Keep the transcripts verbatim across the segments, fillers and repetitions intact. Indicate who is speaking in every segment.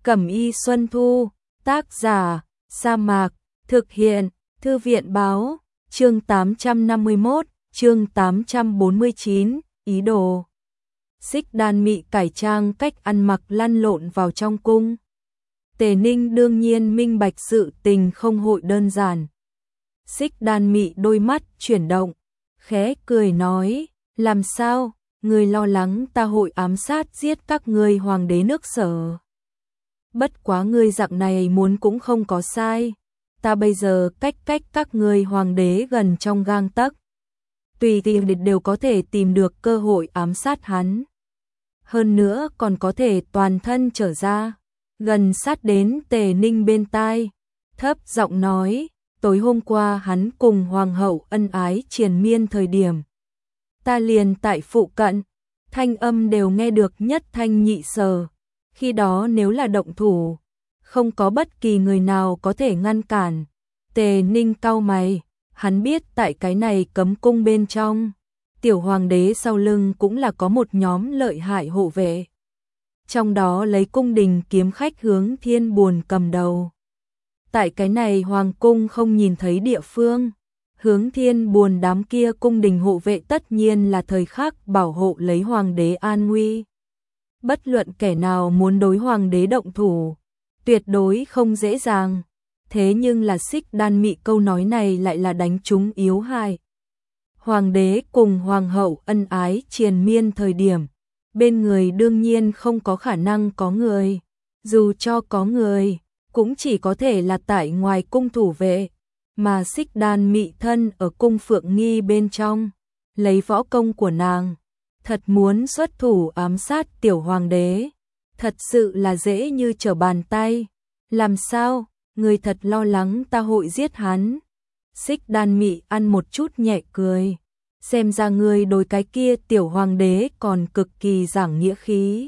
Speaker 1: Cẩm y Xuân Thu, tác giả, Sa Mạc, thực hiện, Thư viện báo, chương tám trăm năm mươi mốt, chương tám trăm bốn mươi chín, ý đồ. Xích Đan Mị cải trang cách ăn mặc lăn lộn vào trong cung. Tề Ninh đương nhiên minh bạch sự tình không hội đơn giản. Xích Đan Mị đôi mắt chuyển động, khẽ cười nói, làm sao, người lo lắng ta hội ám sát giết các ngươi hoàng đế nước Sở. Bất quá ngươi dạng này muốn cũng không có sai, ta bây giờ cách cách các ngươi hoàng đế gần trong gang tấc. Tùy tiện đều có thể tìm được cơ hội ám sát hắn. Hơn nữa còn có thể toàn thân trở ra, gần sát đến Tề Ninh bên tai, thấp giọng nói, tối hôm qua hắn cùng hoàng hậu ân ái triền miên thời điểm. Ta liền tại phụ cận, thanh âm đều nghe được nhất thanh nhị sở, khi đó nếu là động thủ, không có bất kỳ người nào có thể ngăn cản. Tề Ninh cau mày, hắn biết tại cái này cấm cung bên trong, tiểu hoàng đế sau lưng cũng là có một nhóm lợi hại hộ vệ. Trong đó lấy cung đình kiếm khách Hướng Thiên Buồn cầm đầu. Tại cái này hoàng cung không nhìn thấy địa phương, Hướng Thiên Buồn đám kia cung đình hộ vệ tất nhiên là thời khắc bảo hộ lấy hoàng đế an nguy. Bất luận kẻ nào muốn đối hoàng đế động thủ, tuyệt đối không dễ dàng. Thế nhưng là Xích Đan Mị câu nói này lại là đánh trúng yếu hại. Hoàng đế cùng hoàng hậu ân ái triền miên thời điểm, bên người đương nhiên không có khả năng có người, dù cho có người, cũng chỉ có thể là tại ngoài cung thủ vệ, mà Xích Đan Mị thân ở cung Phượng Nghi bên trong, lấy võ công của nàng, thật muốn xuất thủ ám sát tiểu hoàng đế, thật sự là dễ như trở bàn tay. Làm sao, người thật lo lắng ta hội giết hắn? Xích Đan Mị ăn một chút nhẹ cười, xem ra ngươi đối cái kia tiểu hoàng đế còn cực kỳ giảng nghĩa khí.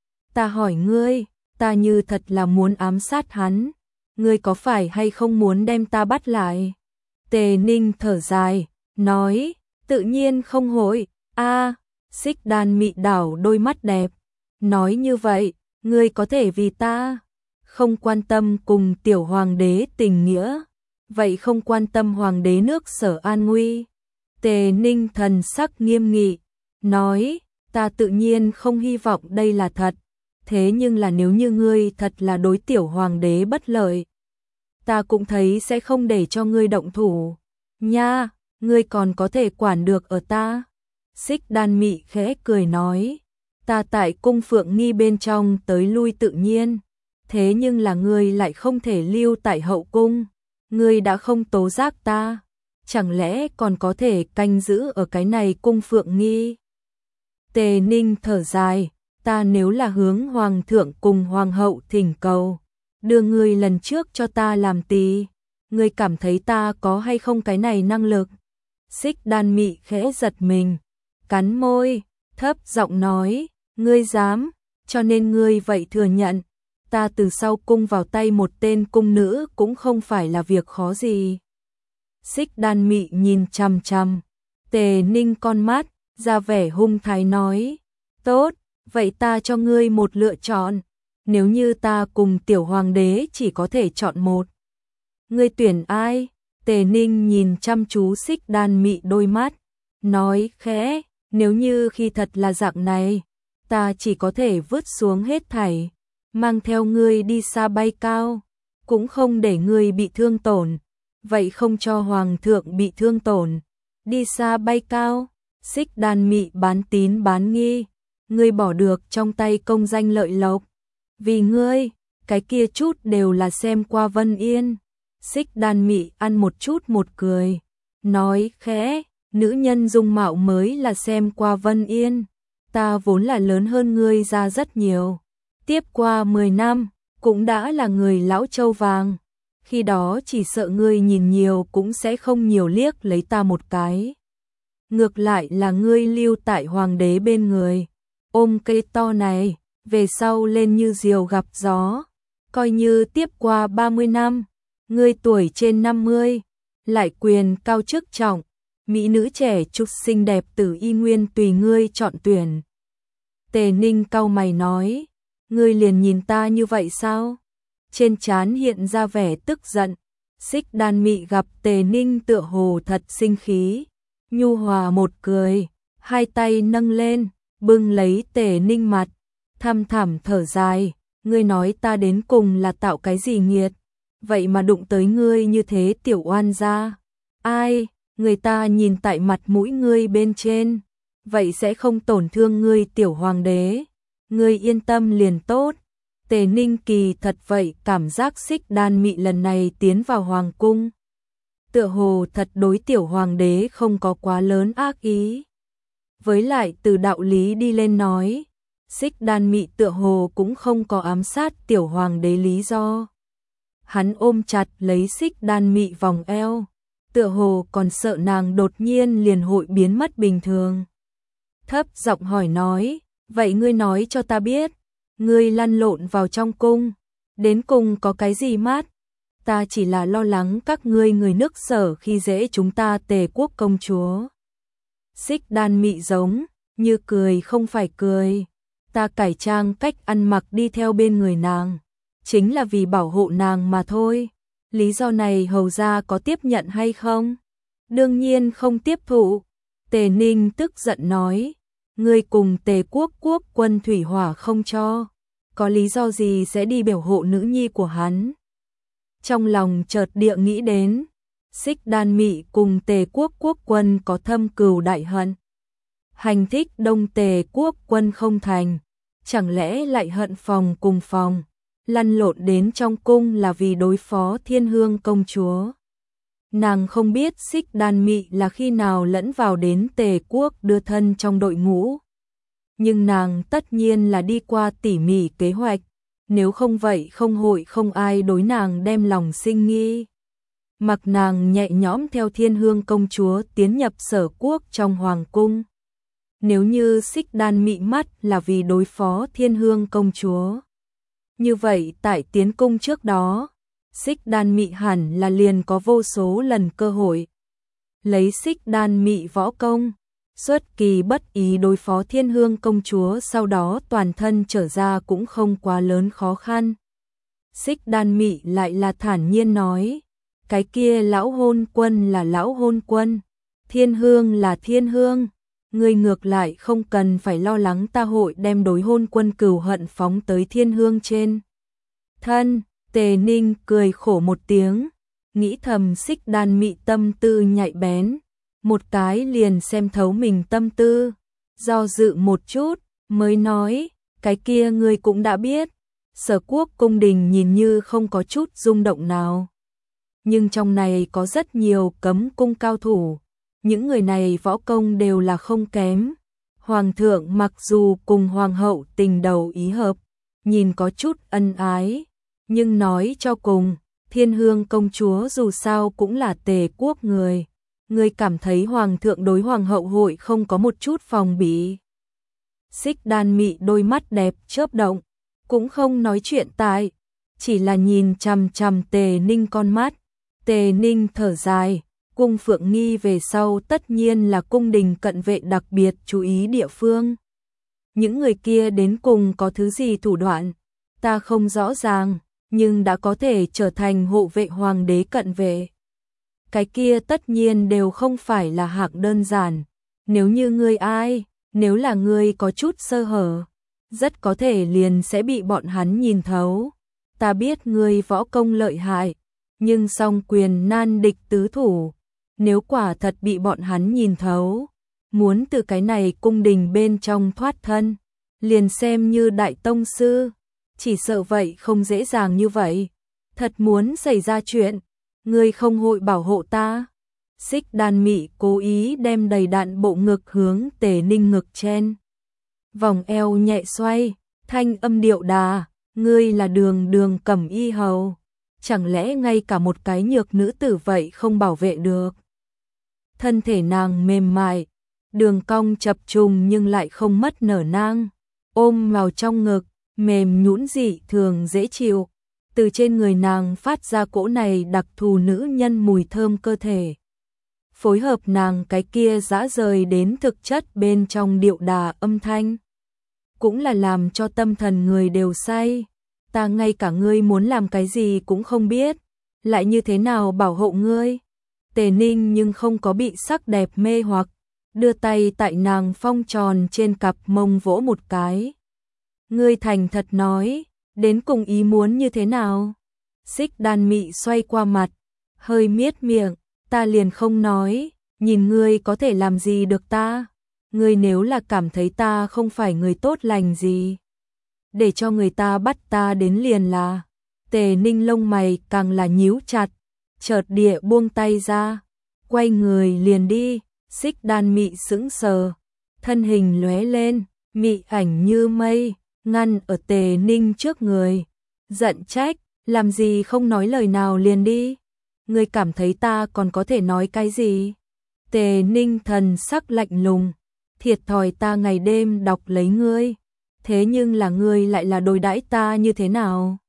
Speaker 1: Ta hỏi ngươi, ta như thật là muốn ám sát hắn, ngươi có phải hay không muốn đem ta bắt lại? Tề Ninh thở dài, nói, tự nhiên không hội. A, Xích Đan Mị đảo đôi mắt đẹp, nói như vậy, ngươi có thể vì ta không quan tâm cùng tiểu hoàng đế tình nghĩa, vậy không quan tâm hoàng đế nước Sở an nguy? Tề Ninh thần sắc nghiêm nghị, nói, ta tự nhiên không hy vọng đây là thật, thế nhưng là nếu như ngươi thật là đối tiểu hoàng đế bất lợi, ta cũng thấy sẽ không để cho ngươi động thủ. Nha, ngươi còn có thể quản được ở ta. Xích Đan Mị khẽ cười nói, ta tại cung Phượng Nghi bên trong tới lui tự nhiên, thế nhưng là ngươi lại không thể lưu tại hậu cung, ngươi đã không tố giác ta, chẳng lẽ còn có thể canh giữ ở cái này cung Phượng Nghi? Tề Ninh thở dài, ta nếu là hướng hoàng thượng cùng hoàng hậu thỉnh cầu, đưa ngươi lần trước cho ta làm tỳ, ngươi cảm thấy ta có hay không cái này năng lực? Xích Đan Mị khẽ giật mình, cắn môi, thấp giọng nói, ngươi dám, cho nên ngươi vậy thừa nhận, ta từ sau cung vào tay một tên cung nữ cũng không phải là việc khó gì. Xích Đan Mị nhìn chằm chằm Tề Ninh con mắt, ra vẻ hung thái nói, tốt, vậy ta cho ngươi một lựa chọn, nếu như ta cùng tiểu hoàng đế chỉ có thể chọn một, ngươi tuyển ai? Tề Ninh nhìn chăm chú Xích Đan Mị đôi mắt, nói khẽ, nếu như khi thật là dạng này, ta chỉ có thể vứt xuống hết thảy, mang theo ngươi đi xa bay cao, cũng không để ngươi bị thương tổn, vậy không cho hoàng thượng bị thương tổn, đi xa bay cao. Xích Đan Mị bán tín bán nghi, ngươi bỏ được trong tay công danh lợi lộc, vì ngươi, cái kia chút đều là xem qua Vân Yên. Xích Đan Mị ăn một chút một cười, nói khẽ, nữ nhân dung mạo mới là xem qua Vân Yên, ta vốn là lớn hơn ngươi ra rất nhiều, tiếp qua mười năm, cũng đã là người lão trâu vàng, khi đó chỉ sợ ngươi nhìn nhiều cũng sẽ không nhiều liếc lấy ta một cái. Ngược lại là ngươi lưu tại hoàng đế bên người, ôm cây to này, về sau lên như diều gặp gió, coi như tiếp qua ba mươi năm, ngươi tuổi trên năm mươi, lại quyền cao chức trọng, mỹ nữ trẻ trúc xinh đẹp tử y nguyên tùy ngươi chọn tuyển. Tề Ninh cau mày nói, ngươi liền nhìn ta như vậy sao? Trên trán hiện ra vẻ tức giận. Xích Đan Mị gặp Tề Ninh tựa hồ thật sinh khí, nhu hòa một cười, hai tay nâng lên, bưng lấy Tề Ninh mặt, thăm thẳm thở dài, ngươi nói ta đến cùng là tạo cái gì nghiệt, vậy mà đụng tới ngươi như thế tiểu oan gia. Ai, người ta nhìn tại mặt mũi ngươi bên trên, vậy sẽ không tổn thương ngươi tiểu hoàng đế, ngươi yên tâm liền tốt. Tề Ninh kỳ thật vậy cảm giác Xích Đan Mị lần này tiến vào hoàng cung, tựa hồ thật đối tiểu hoàng đế không có quá lớn ác ý. Với lại từ đạo lý đi lên nói, Xích Đan Mị tựa hồ cũng không có ám sát tiểu hoàng đế lý do. Hắn ôm chặt lấy Xích Đan Mị vòng eo, tựa hồ còn sợ nàng đột nhiên liền hội biến mất bình thường. Thấp giọng hỏi nói, vậy ngươi nói cho ta biết, ngươi lăn lộn vào trong cung, đến cùng có cái gì mát? Ta chỉ là lo lắng các ngươi người nước Sở khi dễ chúng ta Tề quốc công chúa. Xích Đan Mị giống như cười không phải cười, ta cải trang cách ăn mặc đi theo bên người nàng, chính là vì bảo hộ nàng mà thôi. Lý do này hầu gia có tiếp nhận hay không? Đương nhiên không tiếp thụ. Tề Ninh tức giận nói, ngươi cùng Tề quốc quốc quân thủy hỏa không cho, có lý do gì sẽ đi biểu hộ nữ nhi của hắn? Trong lòng chợt địa nghĩ đến, Xích Đan Mị cùng Tề quốc quốc quân có thâm cừu đại hận. Hành thích Đông Tề quốc quân không thành, chẳng lẽ lại hận phòng cùng phòng, lăn lộn đến trong cung là vì đối phó Thiên Hương công chúa. Nàng không biết Xích Đan Mị là khi nào lẫn vào đến Tề quốc đưa thân trong đội ngũ. Nhưng nàng tất nhiên là đi qua tỉ mỉ kế hoạch, nếu không vậy không hội không ai đối nàng đem lòng sinh nghi. Mặc nàng nhẹ nhõm theo Thiên Hương công chúa tiến nhập Sở quốc trong hoàng cung. Nếu như Xích Đan Mị mắt là vì đối phó Thiên Hương công chúa, như vậy tại tiến cung trước đó, Xích Đan Mị hẳn là liền có vô số lần cơ hội lấy Xích Đan Mị võ công, xuất kỳ bất ý đối phó Thiên Hương công chúa, sau đó toàn thân trở ra cũng không quá lớn khó khăn. Xích Đan Mị lại là thản nhiên nói, cái kia lão hôn quân là lão hôn quân, Thiên Hương là Thiên Hương, ngươi ngược lại không cần phải lo lắng ta hội đem đối hôn quân cừu hận phóng tới Thiên Hương trên thân. Tề Ninh cười khổ một tiếng, nghĩ thầm Xích Đan Mị tâm tư nhạy bén, một cái liền xem thấu mình tâm tư, do dự một chút, mới nói, cái kia ngươi cũng đã biết, Sở quốc cung đình nhìn như không có chút rung động nào. Nhưng trong này có rất nhiều cấm cung cao thủ, những người này võ công đều là không kém. Hoàng thượng mặc dù cùng hoàng hậu tình đầu ý hợp, nhìn có chút ân ái, nhưng nói cho cùng, Thiên Hương công chúa dù sao cũng là Tề quốc người. Người cảm thấy hoàng thượng đối hoàng hậu hội không có một chút phòng bị? Xích Đan Mị đôi mắt đẹp chớp động, cũng không nói chuyện tại, chỉ là nhìn chằm chằm Tề Ninh con mắt. Tề Ninh thở dài, cung Phượng Nghi về sau tất nhiên là cung đình cận vệ đặc biệt chú ý địa phương. Những người kia đến cùng có thứ gì thủ đoạn, ta không rõ ràng, nhưng đã có thể trở thành hộ vệ hoàng đế cận vệ. Cái kia tất nhiên đều không phải là hạng đơn giản. Nếu như ngươi ai, nếu là ngươi có chút sơ hở, rất có thể liền sẽ bị bọn hắn nhìn thấu. Ta biết ngươi võ công lợi hại, nhưng song quyền nan địch tứ thủ, nếu quả thật bị bọn hắn nhìn thấu, muốn từ cái này cung đình bên trong thoát thân, liền xem như đại tông sư, chỉ sợ vậy không dễ dàng như vậy. Thật muốn xảy ra chuyện, ngươi không hội bảo hộ ta. Xích Đan Mị cố ý đem đầy đặn bộ ngực hướng Tề Ninh ngực chen. Vòng eo nhẹ xoay, thanh âm điệu đà, ngươi là Đường Đường Cẩm Y hầu, chẳng lẽ ngay cả một cái nhược nữ tử vậy không bảo vệ được? Thân thể nàng mềm mại, đường cong chập trùng nhưng lại không mất nở nang, ôm vào trong ngực, mềm nhũn dị thường dễ chịu. Từ trên người nàng phát ra cỗ này đặc thù nữ nhân mùi thơm cơ thể. Phối hợp nàng cái kia dã rời đến thực chất bên trong điệu đà âm thanh. cũng là làm cho tâm thần người đều say. Ta ngay cả ngươi muốn làm cái gì cũng không biết, lại như thế nào bảo hộ ngươi. Tề Ninh nhưng không có bị sắc đẹp mê hoặc, đưa tay tại nàng phong tròn trên cặp mông vỗ một cái. Ngươi thành thật nói, đến cùng ý muốn như thế nào? Xích Đan Mị xoay qua mặt, hơi miết miệng, ta liền không nói, nhìn ngươi có thể làm gì được ta? Ngươi nếu là cảm thấy ta không phải người tốt lành gì, để cho người ta bắt ta đến liền là. Tề Ninh lông mày càng là nhíu chặt, chợt địa buông tay ra, quay người liền đi. Xích Đan Mị sững sờ, thân hình lóe lên, mị ảnh như mây, ngăn ở Tề Ninh trước người, giận trách, làm gì không nói lời nào liền đi, ngươi cảm thấy ta còn có thể nói cái gì? Tề Ninh thần sắc lạnh lùng, thiệt thòi ta ngày đêm đọc lấy ngươi, thế nhưng là ngươi lại là đối đãi ta như thế nào?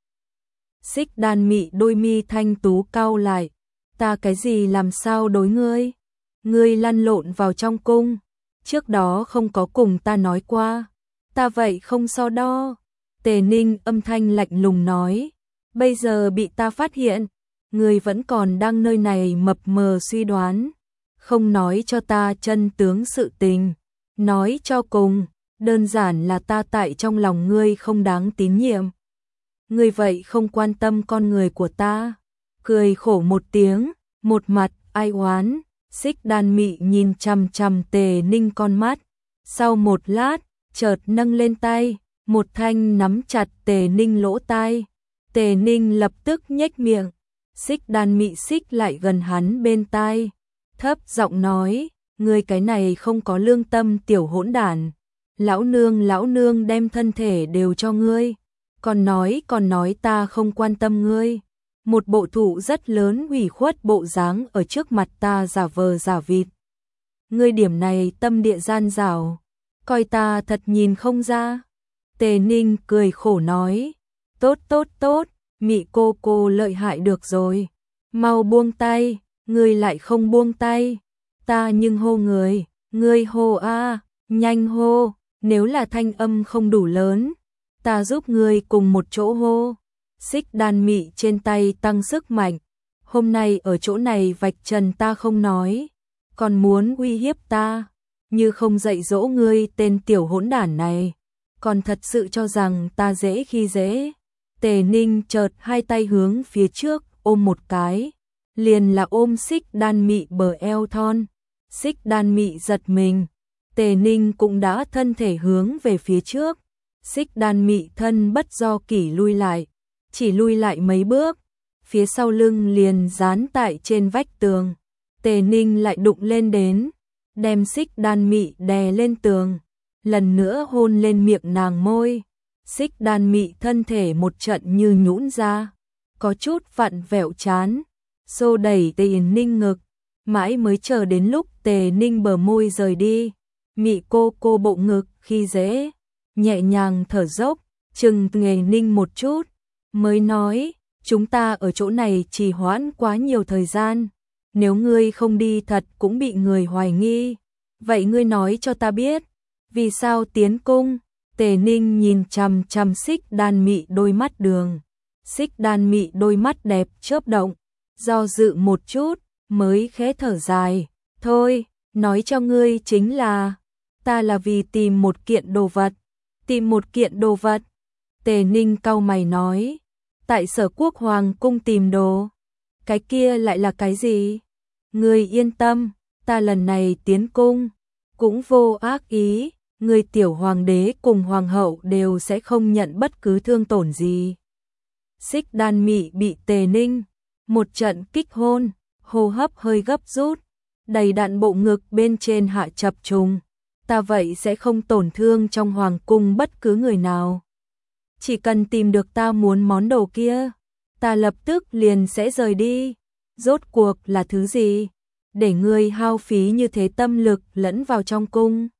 Speaker 1: Xích Đan Mị đôi mi thanh tú cau lại, ta cái gì làm sao đối ngươi? Ngươi lăn lộn vào trong cung, trước đó không có cùng ta nói qua, ta vậy không so đo. Tề Ninh âm thanh lạnh lùng nói, bây giờ bị ta phát hiện, ngươi vẫn còn đang nơi này mập mờ suy đoán, không nói cho ta chân tướng sự tình, nói cho cùng, đơn giản là ta tại trong lòng ngươi không đáng tín nhiệm. Ngươi vậy không quan tâm con người của ta. Cười khổ một tiếng, một mặt ai oán. Xích Đan Mị nhìn chằm chằm Tề Ninh con mắt, sau một lát, chợt nâng lên tay, một thanh nắm chặt Tề Ninh lỗ tai. Tề Ninh lập tức nhếch miệng, Xích Đan Mị xích lại gần hắn bên tai, thấp giọng nói, ngươi cái này không có lương tâm tiểu hỗn đản, lão nương lão nương đem thân thể đều cho ngươi, còn nói còn nói ta không quan tâm ngươi. Một bộ thủ rất lớn ủy khuất bộ dáng ở trước mặt ta giả vờ giả vịt. Ngươi điểm này tâm địa gian dảo, coi ta thật nhìn không ra. Tề Ninh cười khổ nói, tốt tốt tốt, Mị cô cô lợi hại được rồi, mau buông tay, ngươi lại không buông tay, ta nhưng hô người, ngươi hô a, nhanh hô, nếu là thanh âm không đủ lớn, ta giúp ngươi cùng một chỗ hô. Xích Đan Mị trên tay tăng sức mạnh, hôm nay ở chỗ này vạch trần ta không nói, còn muốn uy hiếp ta, như không dạy dỗ ngươi tên tiểu hỗn đản này, còn thật sự cho rằng ta dễ khi dễ. Tề Ninh chợt hai tay hướng phía trước ôm một cái, liền là ôm Xích Đan Mị bờ eo thon. Xích Đan Mị giật mình, Tề Ninh cũng đã thân thể hướng về phía trước, Xích Đan Mị thân bất do kỷ lui lại, chỉ lui lại mấy bước, phía sau lưng liền dán tại trên vách tường. Tề Ninh lại đụng lên đến, đem Xích Đan Mị đè lên tường, lần nữa hôn lên miệng nàng môi. Xích Đan Mị thân thể một trận như nhũn ra, có chút vặn vẹo chán, xô đẩy Tề Ninh ngực, mãi mới chờ đến lúc Tề Ninh bờ môi rời đi, Mị cô cô bộ ngực khi dễ, nhẹ nhàng thở dốc, chừng Tề Ninh một chút, mới nói, chúng ta ở chỗ này trì hoãn quá nhiều thời gian, nếu ngươi không đi thật cũng bị người hoài nghi, vậy ngươi nói cho ta biết, vì sao tiến cung? Tề Ninh nhìn chằm chằm Xích Đan Mị đôi mắt đường, Xích Đan Mị đôi mắt đẹp chớp động, do dự một chút, mới khẽ thở dài, thôi, nói cho ngươi chính là, ta là vì tìm một kiện đồ vật, tìm một kiện đồ vật. Tề Ninh cau mày nói, tại Sở Quốc Hoàng cung tìm đồ, cái kia lại là cái gì? Ngươi yên tâm, ta lần này tiến cung, cũng vô ác ý, người tiểu hoàng đế cùng hoàng hậu đều sẽ không nhận bất cứ thương tổn gì. Xích Đan Mị bị Tề Ninh một trận kích hôn, hô hấp hơi gấp rút, đầy đặn bộ ngực bên trên hạ chập trùng, ta vậy sẽ không tổn thương trong hoàng cung bất cứ người nào. Chỉ cần tìm được ta muốn món đồ kia, ta lập tức liền sẽ rời đi. Rốt cuộc là thứ gì? Để ngươi hao phí như thế tâm lực lẫn vào trong cung.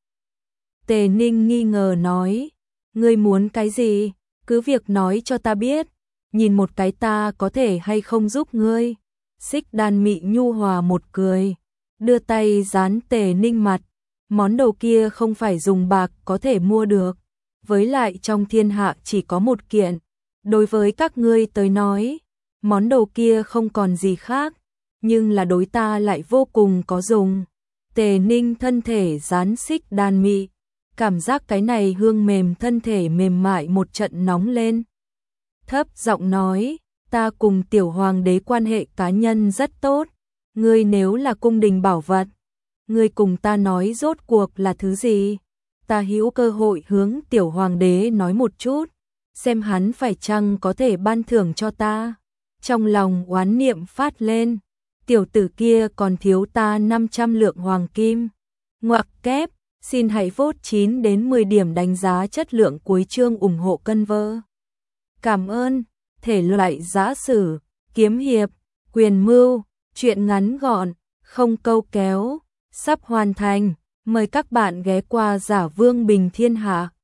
Speaker 1: Tề Ninh nghi ngờ nói, ngươi muốn cái gì? Cứ việc nói cho ta biết, nhìn một cái ta có thể hay không giúp ngươi. Xích Đan Mị nhu hòa một cười, đưa tay dán Tề Ninh mặt, món đồ kia không phải dùng bạc có thể mua được, với lại trong thiên hạ chỉ có một kiện, đối với các ngươi tới nói, món đồ kia không còn gì khác, nhưng là đối ta lại vô cùng có dùng. Tề Ninh thân thể dán xích đan mị, cảm giác cái này hương mềm thân thể mềm mại một trận nóng lên. Thấp giọng nói, ta cùng tiểu hoàng đế quan hệ cá nhân rất tốt, ngươi nếu là cung đình bảo vật, ngươi cùng ta nói rốt cuộc là thứ gì? Ta hữu cơ hội hướng tiểu hoàng đế nói một chút, xem hắn phải chăng có thể ban thưởng cho ta. Trong lòng oán niệm phát lên, tiểu tử kia còn thiếu ta năm trăm lượng hoàng kim. Ngoặc kép, xin hãy vote chín đến mười điểm đánh giá chất lượng cuối chương ủng hộ cân vơ. Cảm ơn. Thể loại giã sử, kiếm hiệp, quyền mưu, truyện ngắn gọn, không câu kéo, sắp hoàn thành. Mời các bạn ghé qua Giả Vương Bình Thiên Hạ.